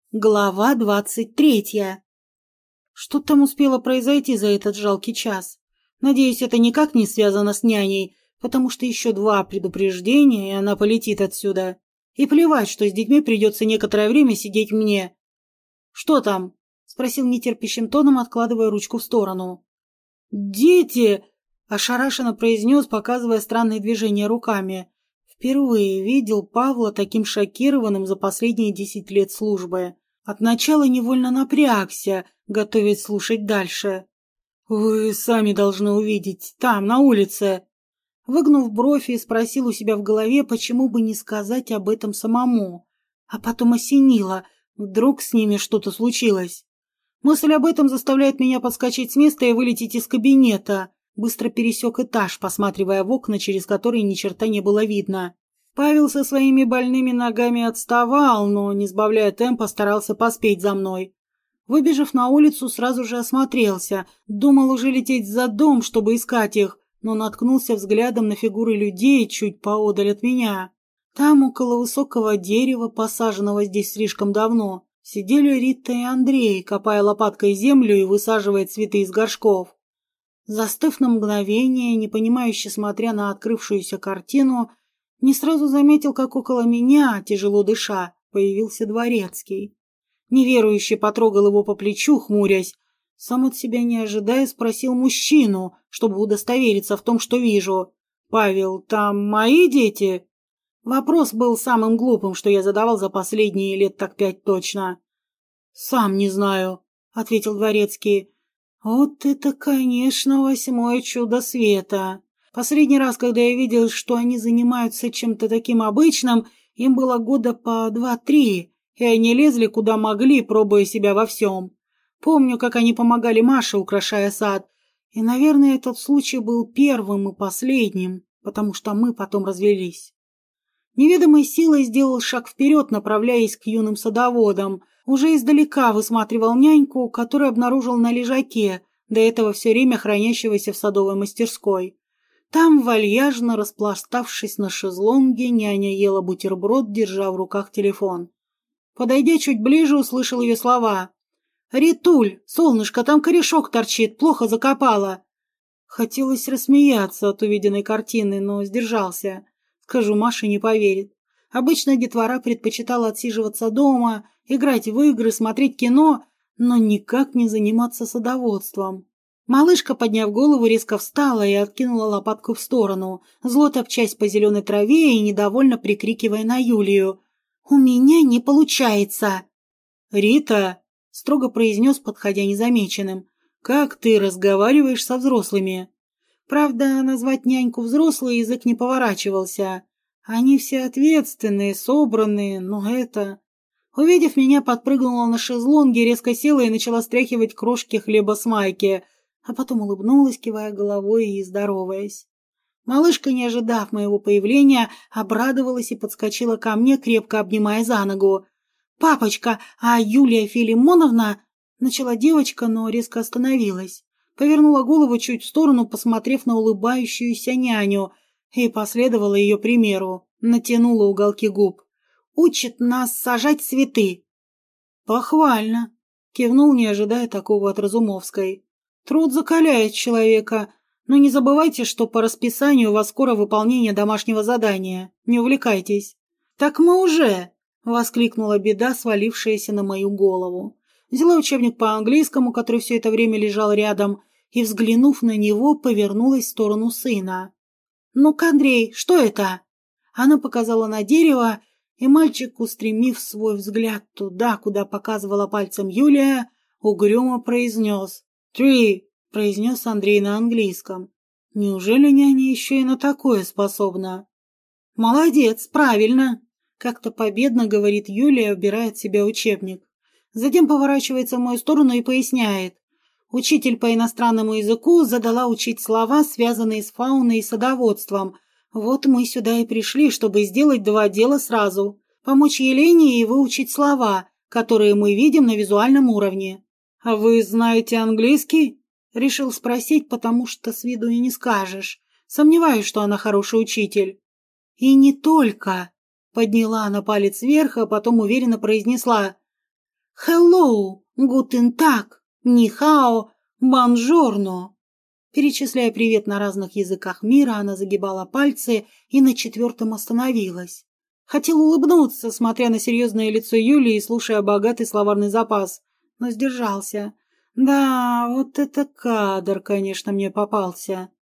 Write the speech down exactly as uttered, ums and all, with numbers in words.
Глава двадцать третья. Что там успело произойти за этот жалкий час? Надеюсь, это никак не связано с няней, потому что еще два предупреждения, и она полетит отсюда. И плевать, что с детьми придется некоторое время сидеть мне. «Что там?» — спросил нетерпящим тоном, откладывая ручку в сторону. «Дети!» — ошарашенно произнес, показывая странные движения руками. Впервые видел Павла таким шокированным за последние десять лет службы. От начала невольно напрягся, готовясь слушать дальше. «Вы сами должны увидеть, там, на улице». Выгнув бровь, и спросил у себя в голове, почему бы не сказать об этом самому. А потом осенило, вдруг с ними что-то случилось. Мысль об этом заставляет меня подскочить с места и вылететь из кабинета. Быстро пересек этаж, посматривая в окна, через которые ни черта не было видно. Павел со своими больными ногами отставал, но, не сбавляя темпа, старался поспеть за мной. Выбежав на улицу, сразу же осмотрелся. Думал уже лететь за дом, чтобы искать их, но наткнулся взглядом на фигуры людей чуть поодаль от меня. Там, около высокого дерева, посаженного здесь слишком давно, сидели Рита и Андрей, копая лопаткой землю и высаживая цветы из горшков. Застыв на мгновение, непонимающе смотря на открывшуюся картину, не сразу заметил, как около меня, тяжело дыша, появился дворецкий. Неверующе потрогал его по плечу, хмурясь. Сам от себя не ожидая, спросил мужчину, чтобы удостовериться в том, что вижу. «Павел, там мои дети?» Вопрос был самым глупым, что я задавал за последние лет так пять точно. «Сам не знаю», — ответил дворецкий. «Вот это, конечно, восьмое чудо света. Последний раз, когда я видел, что они занимаются чем-то таким обычным, им было года по два-три, и они лезли куда могли, пробуя себя во всем. Помню, как они помогали Маше, украшая сад, и, наверное, этот случай был первым и последним, потому что мы потом развелись». Неведомой силой сделал шаг вперед, направляясь к юным садоводам. Уже издалека высматривал няньку, которую обнаружил на лежаке, до этого все время хранящегося в садовой мастерской. Там, вальяжно распластавшись на шезлонге, няня ела бутерброд, держа в руках телефон. Подойдя чуть ближе, услышал ее слова. «Ритуль, солнышко, там корешок торчит, плохо закопала». Хотелось рассмеяться от увиденной картины, но сдержался. Скажу, Маша не поверит. Обычно детвора предпочитала отсиживаться дома, играть в игры, смотреть кино, но никак не заниматься садоводством. Малышка, подняв голову, резко встала и откинула лопатку в сторону, зло топчась по зеленой траве и недовольно прикрикивая на Юлию. «У меня не получается!» «Рита!» — строго произнес, подходя незамеченным. «Как ты разговариваешь со взрослыми?» Правда, назвать няньку взрослый язык не поворачивался. Они все ответственные, собранные, но это... Увидев меня, подпрыгнула на шезлонге, резко села и начала стряхивать крошки хлеба с майки, а потом улыбнулась, кивая головой и здороваясь. Малышка, не ожидав моего появления, обрадовалась и подскочила ко мне, крепко обнимая за ногу. «Папочка, а Юлия Филимоновна...» Начала девочка, но резко остановилась. Повернула голову чуть в сторону, посмотрев на улыбающуюся няню, и последовала ее примеру, натянула уголки губ. «Учит нас сажать цветы». «Похвально», — кивнул, не ожидая такого от Разумовской. «Труд закаляет человека, но не забывайте, что по расписанию у вас скоро выполнение домашнего задания. Не увлекайтесь». «Так мы уже», — воскликнула беда, свалившаяся на мою голову. Взяла учебник по английскому, который все это время лежал рядом, и, взглянув на него, повернулась в сторону сына. «Ну-ка, Андрей, что это?» Она показала на дерево, и мальчик, устремив свой взгляд туда, куда показывала пальцем Юлия, угрюмо произнес. «Tree», — произнес Андрей на английском. «Неужели няня еще и на такое способна?» «Молодец, правильно», — как-то победно говорит Юлия, убирая от себя учебник. Затем поворачивается в мою сторону и поясняет. Учитель по иностранному языку задала учить слова, связанные с фауной и садоводством. Вот мы сюда и пришли, чтобы сделать два дела сразу. Помочь Елене и выучить слова, которые мы видим на визуальном уровне. «А вы знаете английский?» — решил спросить, потому что с виду и не скажешь. Сомневаюсь, что она хороший учитель. «И не только», — подняла она палец вверх, а потом уверенно произнесла. «Hello, guten Tag, нихао, бонжорно». Перечисляя привет на разных языках мира, она загибала пальцы и на четвертом остановилась. Хотел улыбнуться, смотря на серьезное лицо Юлии и слушая богатый словарный запас, но сдержался. Да, вот это кадр, конечно, мне попался.